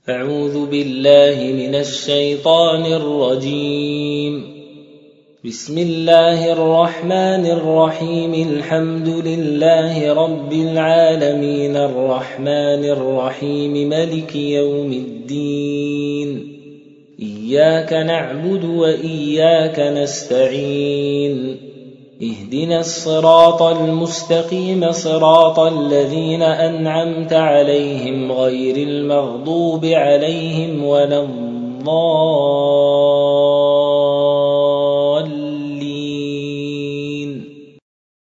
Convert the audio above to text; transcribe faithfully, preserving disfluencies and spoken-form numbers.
أعوذ بالله من الشيطان الرجيم. بسم الله الرحمن الرحيم. الحمد لله رب العالمين الرحمن الرحيم مالك يوم الدين. إياك نعبد وإياك نستعين. اهدنا الصراط المستقيم صراط الذين أنعمت عليهم غير المغضوب عليهم ولا الضالين.